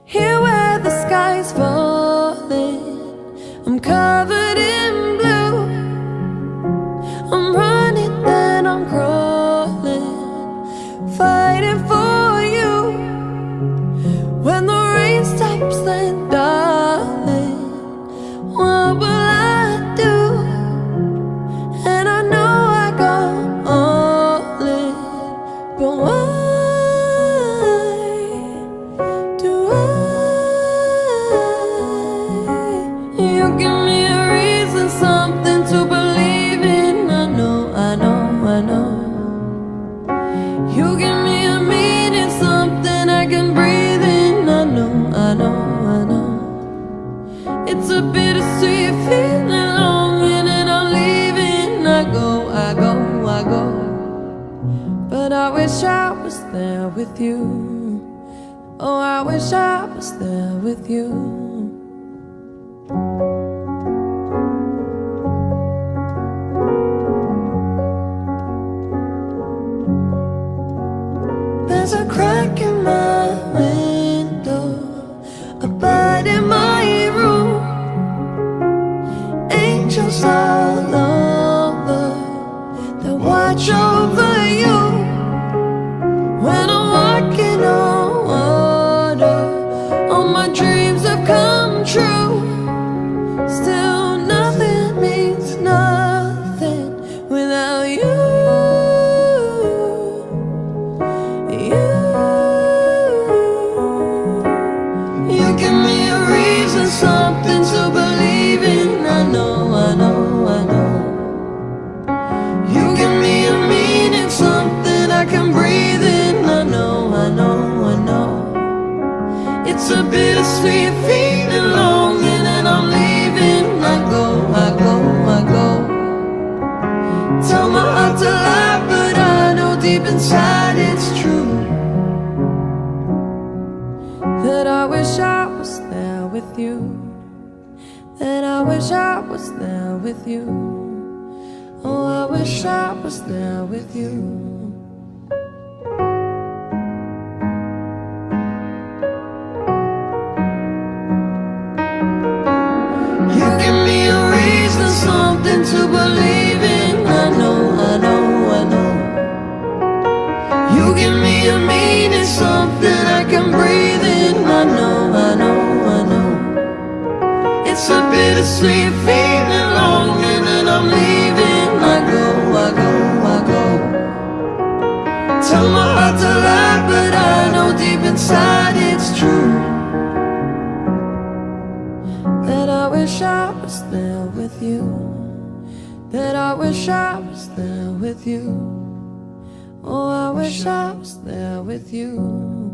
Here where the sky's falling, I'm covered in blue. I'm running, then I'm crawling, fighting for you. When the rain stops, then darling, what will I do? And I know I go all in, but why do I? You give me a reason, something to believe in. I know, I know, I know. You give me a meaning, something I can breathe in. I know, I know, I know. It's a bittersweet feeling, longing and I'm leaving. I go, I go, I go. But I wish I was there with you. Oh, I wish I was there with you. There's a crack in my window, a bite in my room, angels all over that watch over you. When I'm walking on water, all my dreams have come true. Still nothing means nothing without you. You give me a reason, something to believe in. I know, I know, I know. You give me a meaning, something I can breathe in. I know, I know, I know. It's a bittersweet feeling, longing and I'm leaving. I go, I go, I go. Tell my heart to lie, but I know deep inside it's true. That I wish I was there with you. That I wish I was there with you. Oh, I wish I was there with you. You give me a reason, something to believe in. I know, I know, I know. You give me a meaning, something I can breathe in. I know, I know, I know. It's a bittersweet feeling, longing and I'm leaving. I go, I go, I go. Tell my heart to lie, but I know deep inside it's true. That I wish I was there with you. That I wish I was there with you. Oh, I wish I was there with you.